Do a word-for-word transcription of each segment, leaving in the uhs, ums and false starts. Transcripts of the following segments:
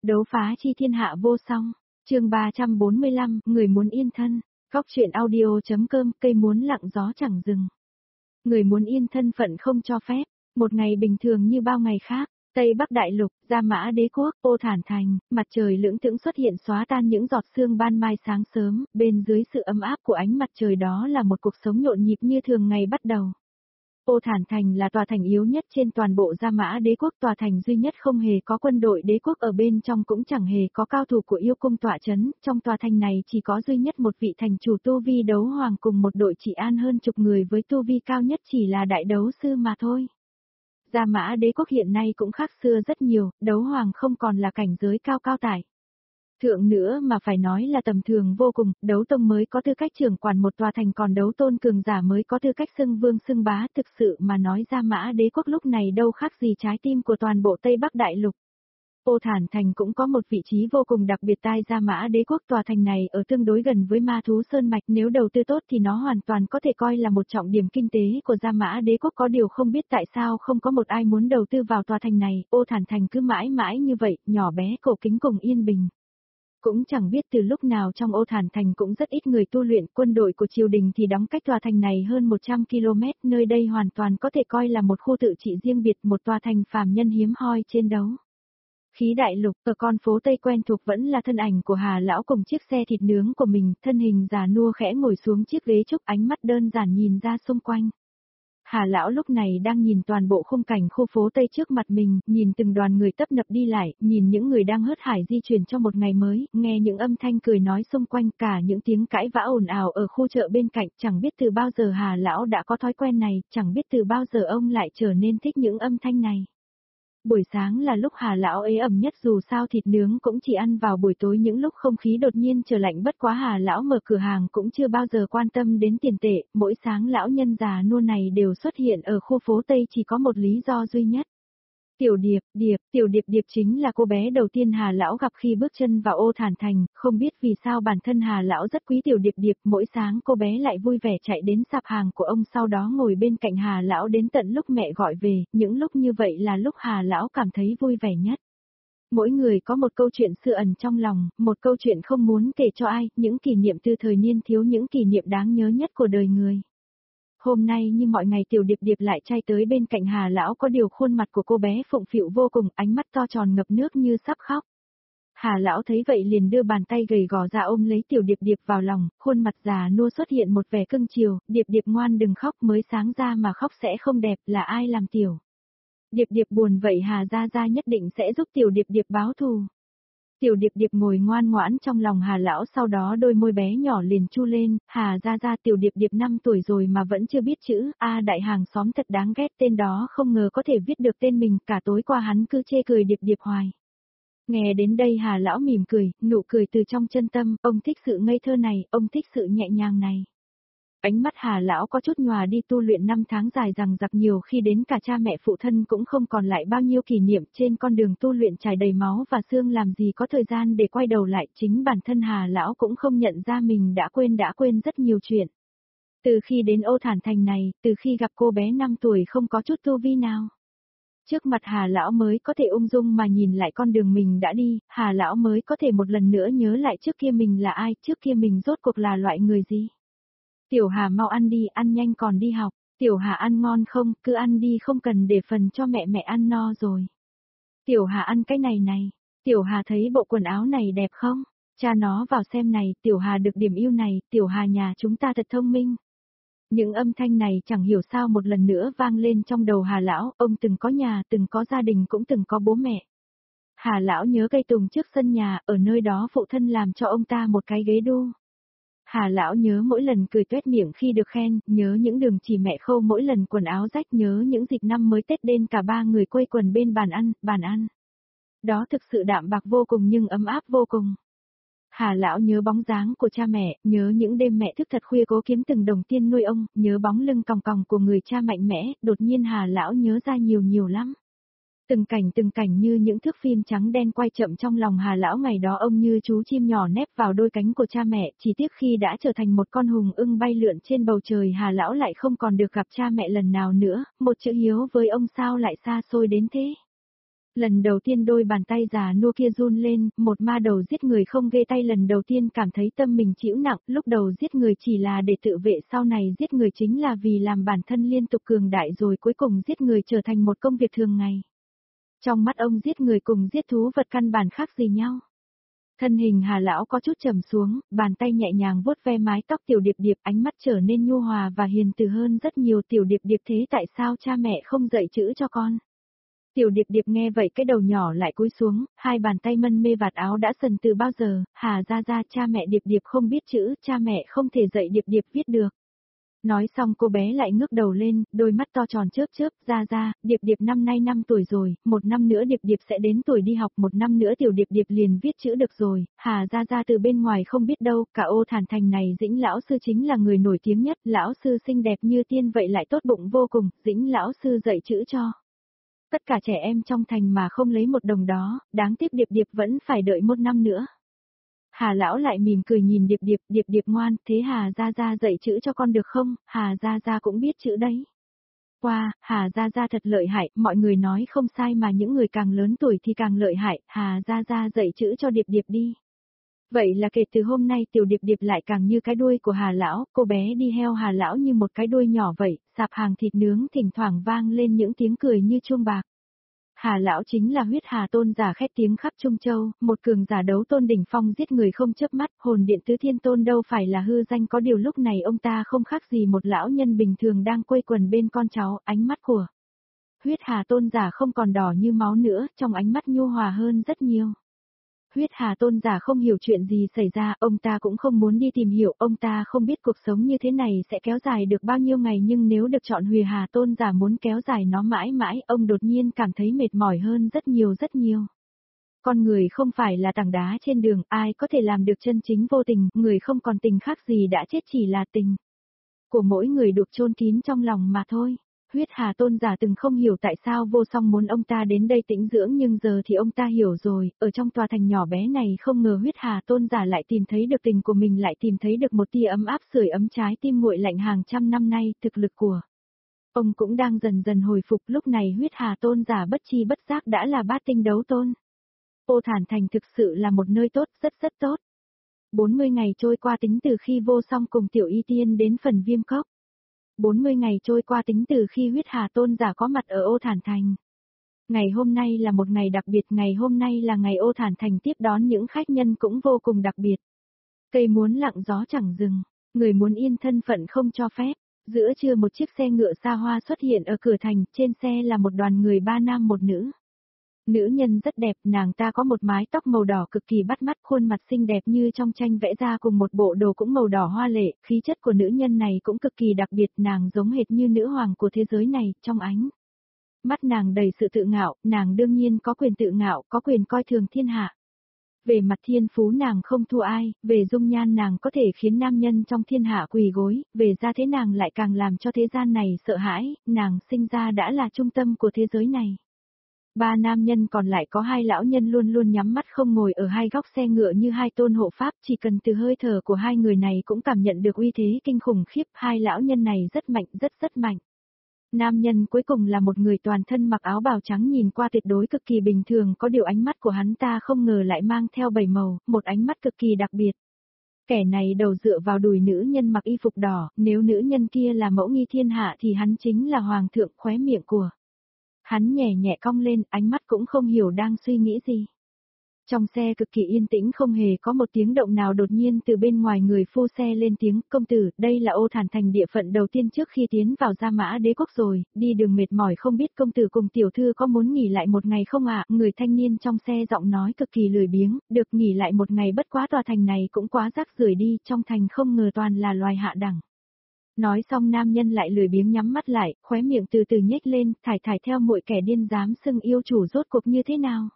Đấu phá chi thiên hạ vô song, chương ba trăm bốn mươi lăm, người muốn yên thân, góc truyện audio.com, cây muốn lặng gió chẳng dừng. Người muốn yên thân phận không cho phép, một ngày bình thường như bao ngày khác, Tây Bắc Đại Lục, Gia Mã Đế Quốc, Ô Thản Thành, mặt trời lưỡng thững xuất hiện xóa tan những giọt sương ban mai sáng sớm, bên dưới sự ấm áp của ánh mặt trời đó là một cuộc sống nhộn nhịp như thường ngày bắt đầu. Ô Thản Thành là tòa thành yếu nhất trên toàn bộ Gia Mã Đế Quốc, tòa thành duy nhất không hề có quân đội đế quốc ở bên trong, cũng chẳng hề có cao thủ của yêu cung tọa chấn, trong tòa thành này chỉ có duy nhất một vị thành chủ tu vi đấu hoàng cùng một đội trị an hơn chục người với tu vi cao nhất chỉ là đại đấu sư mà thôi. Gia Mã Đế Quốc hiện nay cũng khác xưa rất nhiều, đấu hoàng không còn là cảnh giới cao cao tải thượng nữa mà phải nói là tầm thường vô cùng, đấu tông mới có tư cách trưởng quản một tòa thành, còn đấu tôn cường giả mới có tư cách xưng vương xưng bá. Thực sự mà nói, Gia Mã Đế Quốc lúc này đâu khác gì trái tim của toàn bộ Tây Bắc Đại Lục. Ô Thản Thành cũng có một vị trí vô cùng đặc biệt tại Gia Mã Đế Quốc. Tòa thành này ở tương đối gần với Ma Thú Sơn Mạch, nếu đầu tư tốt thì nó hoàn toàn có thể coi là một trọng điểm kinh tế của Gia Mã Đế Quốc. Có điều không biết tại sao không có một ai muốn đầu tư vào tòa thành này, Ô Thản Thành cứ mãi mãi như vậy, nhỏ bé cổ kính cùng yên bình. Cũng chẳng biết từ lúc nào trong Ô Thản Thành cũng rất ít người tu luyện, quân đội của triều đình thì đóng cách tòa thành này hơn một trăm ki lô mét, nơi đây hoàn toàn có thể coi là một khu tự trị riêng biệt, một tòa thành phàm nhân hiếm hoi trên đấu khí đại lục. Ở con phố Tây quen thuộc vẫn là thân ảnh của Hà lão cùng chiếc xe thịt nướng của mình, thân hình già nua khẽ ngồi xuống chiếc ghế trúc, ánh mắt đơn giản nhìn ra xung quanh. Hà lão lúc này đang nhìn toàn bộ khung cảnh khu phố Tây trước mặt mình, nhìn từng đoàn người tấp nập đi lại, nhìn những người đang hớt hải di chuyển cho một ngày mới, nghe những âm thanh cười nói xung quanh, cả những tiếng cãi vã ồn ào ở khu chợ bên cạnh. Chẳng biết từ bao giờ Hà lão đã có thói quen này, chẳng biết từ bao giờ ông lại trở nên thích những âm thanh này. Buổi sáng là lúc Hà lão ế ẩm nhất, dù sao thịt nướng cũng chỉ ăn vào buổi tối những lúc không khí đột nhiên trở lạnh, bất quá Hà lão mở cửa hàng cũng chưa bao giờ quan tâm đến tiền tệ, mỗi sáng lão nhân già nua này đều xuất hiện ở khu phố Tây chỉ có một lý do duy nhất. Tiểu Điệp, Điệp, Tiểu Điệp Điệp chính là cô bé đầu tiên Hà lão gặp khi bước chân vào Ô Thản Thành, không biết vì sao bản thân Hà lão rất quý Tiểu Điệp Điệp, mỗi sáng cô bé lại vui vẻ chạy đến sạp hàng của ông, sau đó ngồi bên cạnh Hà lão đến tận lúc mẹ gọi về, những lúc như vậy là lúc Hà lão cảm thấy vui vẻ nhất. Mỗi người có một câu chuyện xưa ẩn trong lòng, một câu chuyện không muốn kể cho ai, những kỷ niệm từ thời niên thiếu, những kỷ niệm đáng nhớ nhất của đời người. Hôm nay như mọi ngày, Tiểu Điệp Điệp lại chay tới bên cạnh Hà lão, có điều khuôn mặt của cô bé phụng phịu vô cùng, ánh mắt to tròn ngập nước như sắp khóc. Hà lão thấy vậy liền đưa bàn tay gầy gò ra ôm lấy Tiểu Điệp Điệp vào lòng, khuôn mặt già nua xuất hiện một vẻ cưng chiều. Điệp Điệp ngoan đừng khóc, mới sáng ra mà khóc sẽ không đẹp, là ai làm Tiểu Điệp Điệp buồn vậy? Hà gia gia nhất định sẽ giúp Tiểu Điệp Điệp báo thù. Tiểu Điệp Điệp ngồi ngoan ngoãn trong lòng Hà lão, sau đó đôi môi bé nhỏ liền chu lên. Hà gia gia, Tiểu Điệp Điệp năm tuổi rồi mà vẫn chưa biết chữ, a đại hàng xóm thật đáng ghét, tên đó không ngờ có thể viết được tên mình, cả tối qua hắn cứ chê cười Điệp Điệp hoài. Nghe đến đây Hà lão mỉm cười, nụ cười từ trong chân tâm, ông thích sự ngây thơ này, ông thích sự nhẹ nhàng này. Ánh mắt Hà lão có chút nhòa đi, tu luyện năm tháng dài dằng dặc, nhiều khi đến cả cha mẹ phụ thân cũng không còn lại bao nhiêu kỷ niệm, trên con đường tu luyện trải đầy máu và xương, làm gì có thời gian để quay đầu lại, chính bản thân Hà lão cũng không nhận ra mình đã quên đã quên rất nhiều chuyện. Từ khi đến Ô Thản Thành này, từ khi gặp cô bé năm tuổi không có chút tu vi nào. Trước mặt Hà lão mới có thể ung dung mà nhìn lại con đường mình đã đi, Hà lão mới có thể một lần nữa nhớ lại trước kia mình là ai, trước kia mình rốt cuộc là loại người gì. Tiểu Hà mau ăn đi, ăn nhanh còn đi học. Tiểu Hà ăn ngon không, cứ ăn đi, không cần để phần cho mẹ, mẹ ăn no rồi. Tiểu Hà ăn cái này này. Tiểu Hà thấy bộ quần áo này đẹp không? Cha nó vào xem này, Tiểu Hà được điểm yêu này, Tiểu Hà nhà chúng ta thật thông minh. Những âm thanh này chẳng hiểu sao một lần nữa vang lên trong đầu Hà lão, ông từng có nhà, từng có gia đình, cũng từng có bố mẹ. Hà lão nhớ cây tùng trước sân nhà, ở nơi đó phụ thân làm cho ông ta một cái ghế đu. Hà lão nhớ mỗi lần cười tuét miệng khi được khen, nhớ những đường chỉ mẹ khâu mỗi lần quần áo rách, nhớ những dịp năm mới Tết đến cả ba người quây quần bên bàn ăn, bàn ăn. Đó thực sự đạm bạc vô cùng nhưng ấm áp vô cùng. Hà lão nhớ bóng dáng của cha mẹ, nhớ những đêm mẹ thức thật khuya cố kiếm từng đồng tiền nuôi ông, nhớ bóng lưng còng còng của người cha mạnh mẽ, đột nhiên Hà lão nhớ ra nhiều nhiều lắm. Từng cảnh từng cảnh như những thước phim trắng đen quay chậm trong lòng Hà lão, ngày đó ông như chú chim nhỏ nép vào đôi cánh của cha mẹ, chỉ tiếc khi đã trở thành một con hùng ưng bay lượn trên bầu trời, Hà lão lại không còn được gặp cha mẹ lần nào nữa, một chữ hiếu với ông sao lại xa xôi đến thế. Lần đầu tiên đôi bàn tay già nua kia run lên, một ma đầu giết người không ghê tay lần đầu tiên cảm thấy tâm mình chịu nặng, lúc đầu giết người chỉ là để tự vệ, sau này giết người chính là vì làm bản thân liên tục cường đại, rồi cuối cùng giết người trở thành một công việc thường ngày. Trong mắt ông giết người cùng giết thú vật căn bản khác gì nhau. Thân hình Hà lão có chút trầm xuống, bàn tay nhẹ nhàng vuốt ve mái tóc Tiểu Điệp Điệp, ánh mắt trở nên nhu hòa và hiền từ hơn rất nhiều. Tiểu Điệp Điệp, thế tại sao cha mẹ không dạy chữ cho con? Tiểu Điệp Điệp nghe vậy cái đầu nhỏ lại cúi xuống, hai bàn tay mân mê vạt áo đã sần từ bao giờ. Hà ra ra, cha mẹ Điệp Điệp không biết chữ, cha mẹ không thể dạy Điệp Điệp viết được. Nói xong cô bé lại ngước đầu lên, đôi mắt to tròn chớp chớp, ra ra, Điệp Điệp năm nay năm tuổi rồi, một năm nữa Điệp Điệp sẽ đến tuổi đi học, một năm nữa Tiểu Điệp Điệp liền viết chữ được rồi. Hà ra ra từ bên ngoài không biết đâu, cả Ô Thản Thành này Dĩnh lão sư chính là người nổi tiếng nhất, lão sư xinh đẹp như tiên vậy lại tốt bụng vô cùng, Dĩnh lão sư dạy chữ cho tất cả trẻ em trong thành mà không lấy một đồng đó, đáng tiếc Điệp Điệp vẫn phải đợi một năm nữa. Hà lão lại mỉm cười nhìn Điệp Điệp, Điệp Điệp ngoan, thế Hà gia gia dạy chữ cho con được không? Hà gia gia cũng biết chữ đấy. Wow, Hà gia gia thật lợi hại, mọi người nói không sai mà những người càng lớn tuổi thì càng lợi hại, Hà gia gia dạy chữ cho Điệp Điệp đi. Vậy là kể từ hôm nay Tiểu Điệp Điệp lại càng như cái đuôi của Hà lão, cô bé đi theo Hà lão như một cái đuôi nhỏ vậy, sạp hàng thịt nướng thỉnh thoảng vang lên những tiếng cười như chuông bạc. Hà lão chính là huyết Hà tôn giả khét tiếng khắp Trung Châu, một cường giả đấu tôn đỉnh phong giết người không chớp mắt, hồn điện tứ thiên tôn đâu phải là hư danh, có điều lúc này ông ta không khác gì một lão nhân bình thường đang quây quần bên con cháu, ánh mắt của huyết Hà tôn giả không còn đỏ như máu nữa, trong ánh mắt nhu hòa hơn rất nhiều. Huyết Hà tôn giả không hiểu chuyện gì xảy ra, ông ta cũng không muốn đi tìm hiểu, ông ta không biết cuộc sống như thế này sẽ kéo dài được bao nhiêu ngày, nhưng nếu được chọn Huyết Hà tôn giả muốn kéo dài nó mãi mãi, ông đột nhiên cảm thấy mệt mỏi hơn rất nhiều rất nhiều. Con người không phải là tảng đá trên đường, ai có thể làm được chân chính vô tình, người không còn tình khác gì đã chết, chỉ là tình của mỗi người được chôn kín trong lòng mà thôi. Huyết Hà tôn giả từng không hiểu tại sao Vô Song muốn ông ta đến đây tĩnh dưỡng, nhưng giờ thì ông ta hiểu rồi, ở trong tòa thành nhỏ bé này không ngờ Huyết Hà tôn giả lại tìm thấy được tình của mình, lại tìm thấy được một tia ấm áp sưởi ấm trái tim nguội lạnh hàng trăm năm nay, thực lực của ông cũng đang dần dần hồi phục, lúc này Huyết Hà tôn giả bất chi bất giác đã là bát tinh đấu tôn. Ô Thản Thành thực sự là một nơi tốt, rất rất tốt. bốn mươi ngày trôi qua tính từ khi Vô Song cùng Tiểu Y Tiên đến phần Viêm Cốc. bốn mươi ngày trôi qua tính từ khi Huyết Hà tôn giả có mặt ở Ô Thản Thành. Ngày hôm nay là một ngày đặc biệt, ngày hôm nay là ngày Ô Thản Thành tiếp đón những khách nhân cũng vô cùng đặc biệt. Cây muốn lặng gió chẳng dừng, người muốn yên thân phận không cho phép. Giữa trưa một chiếc xe ngựa xa hoa xuất hiện ở cửa thành, trên xe là một đoàn người ba nam một nữ. Nữ nhân rất đẹp, nàng ta có một mái tóc màu đỏ cực kỳ bắt mắt, khuôn mặt xinh đẹp như trong tranh vẽ ra cùng một bộ đồ cũng màu đỏ hoa lệ, khí chất của nữ nhân này cũng cực kỳ đặc biệt, nàng giống hệt như nữ hoàng của thế giới này, trong ánh mắt nàng đầy sự tự ngạo, nàng đương nhiên có quyền tự ngạo, có quyền coi thường thiên hạ. Về mặt thiên phú nàng không thua ai, về dung nhan nàng có thể khiến nam nhân trong thiên hạ quỳ gối, về gia thế nàng lại càng làm cho thế gian này sợ hãi, nàng sinh ra đã là trung tâm của thế giới này. Ba nam nhân còn lại có hai lão nhân luôn luôn nhắm mắt không ngồi ở hai góc xe ngựa như hai tôn hộ pháp, chỉ cần từ hơi thở của hai người này cũng cảm nhận được uy thế kinh khủng khiếp, hai lão nhân này rất mạnh, rất rất mạnh. Nam nhân cuối cùng là một người toàn thân mặc áo bào trắng, nhìn qua tuyệt đối cực kỳ bình thường, có điều ánh mắt của hắn ta không ngờ lại mang theo bảy màu, một ánh mắt cực kỳ đặc biệt. Kẻ này đầu dựa vào đùi nữ nhân mặc y phục đỏ, nếu nữ nhân kia là mẫu nghi thiên hạ thì hắn chính là hoàng thượng, khóe miệng của hắn nhẹ nhẹ cong lên, ánh mắt cũng không hiểu đang suy nghĩ gì. Trong xe cực kỳ yên tĩnh, không hề có một tiếng động nào, đột nhiên từ bên ngoài người phu xe lên tiếng, công tử, đây là Ô Thản Thành địa phận đầu tiên trước khi tiến vào Gia Mã Đế Quốc rồi, đi đường mệt mỏi không biết công tử cùng tiểu thư có muốn nghỉ lại một ngày không ạ? Người thanh niên trong xe giọng nói cực kỳ lười biếng, được nghỉ lại một ngày, bất quá tòa thành này cũng quá rác rưởi đi, trong thành không ngờ toàn là loài hạ đẳng. Nói xong nam nhân lại lười biếng nhắm mắt lại, khóe miệng từ từ nhếch lên, thải thải theo muội kẻ điên dám xưng yêu chủ rốt cuộc như thế nào.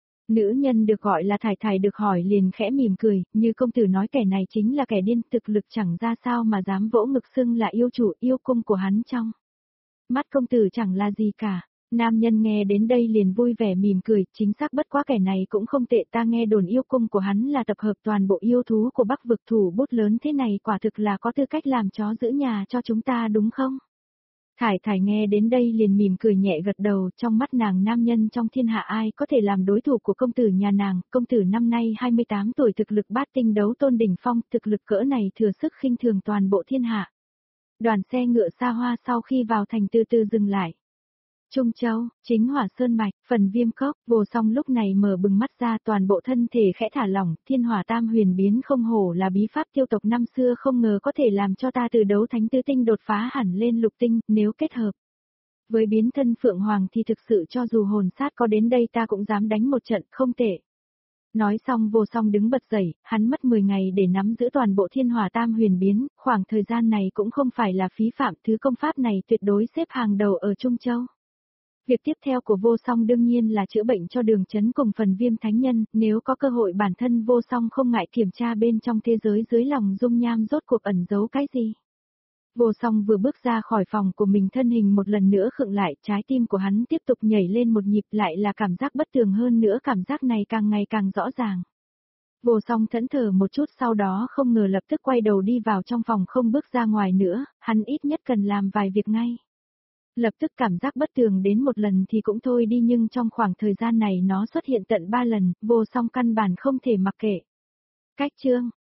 Nữ nhân được gọi là thải thải được hỏi liền khẽ mỉm cười, như công tử nói kẻ này chính là kẻ điên, thực lực chẳng ra sao mà dám vỗ ngực xưng là yêu chủ, yêu cung của hắn trong mắt công tử chẳng là gì cả. Nam nhân nghe đến đây liền vui vẻ mỉm cười, chính xác, bất quá kẻ này cũng không tệ, ta nghe đồn yêu cung của hắn là tập hợp toàn bộ yêu thú của Bắc vực, thủ bút lớn thế này quả thực là có tư cách làm chó giữ nhà cho chúng ta đúng không? Thải Thải nghe đến đây liền mỉm cười nhẹ gật đầu, trong mắt nàng nam nhân trong thiên hạ ai có thể làm đối thủ của công tử nhà nàng, công tử năm nay hai mươi tám tuổi, thực lực bát tinh đấu tôn đỉnh phong, thực lực cỡ này thừa sức khinh thường toàn bộ thiên hạ. Đoàn xe ngựa xa hoa sau khi vào thành từ từ dừng lại. Trung Châu, Chính Hỏa Sơn Mạch, phần Viêm Cốc, Vô Song lúc này mở bừng mắt ra, toàn bộ thân thể khẽ thả lỏng, thiên hỏa tam huyền biến không hổ là bí pháp tiêu tộc năm xưa, không ngờ có thể làm cho ta từ đấu thánh tứ tinh đột phá hẳn lên lục tinh, nếu kết hợp với biến thân Phượng Hoàng thì thực sự cho dù hồn sát có đến đây ta cũng dám đánh một trận, không tệ. Nói xong Vô Song đứng bật dậy, hắn mất mười ngày để nắm giữ toàn bộ thiên hỏa tam huyền biến, khoảng thời gian này cũng không phải là phí phạm, thứ công pháp này tuyệt đối xếp hàng đầu ở Trung Châu. Việc tiếp theo của Vô Song đương nhiên là chữa bệnh cho Đường Chấn cùng phần Viêm thánh nhân, nếu có cơ hội bản thân Vô Song không ngại kiểm tra bên trong thế giới dưới lòng dung nham rốt cuộc ẩn giấu cái gì. Vô Song vừa bước ra khỏi phòng của mình, thân hình một lần nữa khựng lại, trái tim của hắn tiếp tục nhảy lên một nhịp, lại là cảm giác bất tường hơn nữa, cảm giác này càng ngày càng rõ ràng. Vô Song thẫn thờ một chút, sau đó không ngờ lập tức quay đầu đi vào trong phòng, không bước ra ngoài nữa, hắn ít nhất cần làm vài việc ngay. Lập tức cảm giác bất tường đến một lần thì cũng thôi đi, nhưng trong khoảng thời gian này nó xuất hiện tận ba lần, Vô Song căn bản không thể mặc kệ. Cách chương